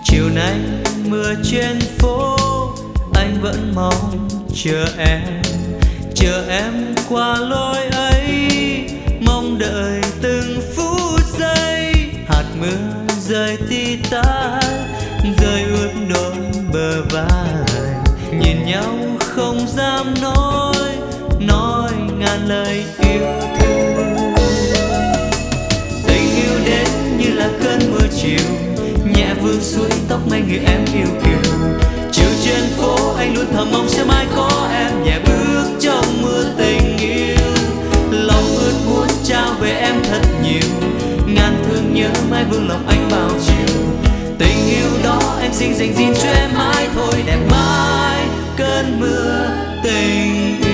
Chiều nay mưa trên phố, anh vẫn mong chờ em qua lối ấy, mong đợi từng phút giây. Hạt mưa rơi tí tách, rơi ướt đôi bờ vai, nhìn nhau không dám nói ngàn lời yêu thương. Tình yêu đến như là cơn mưa chiều, nhẹ vương suối tóc mấy người em yêu kiều. Chiều trên phố anh luôn thầm mong sẽ mãi có em, nhẹ bước trong mưa tình yêu. Lòng ước muốn trao về em thật nhiều, ngàn thương nhớ mãi vương lòng anh bao chiều. Tình yêu đó em xin dành riêng cho em mãi thôi, đẹp mãi cơn mưa tình yêu.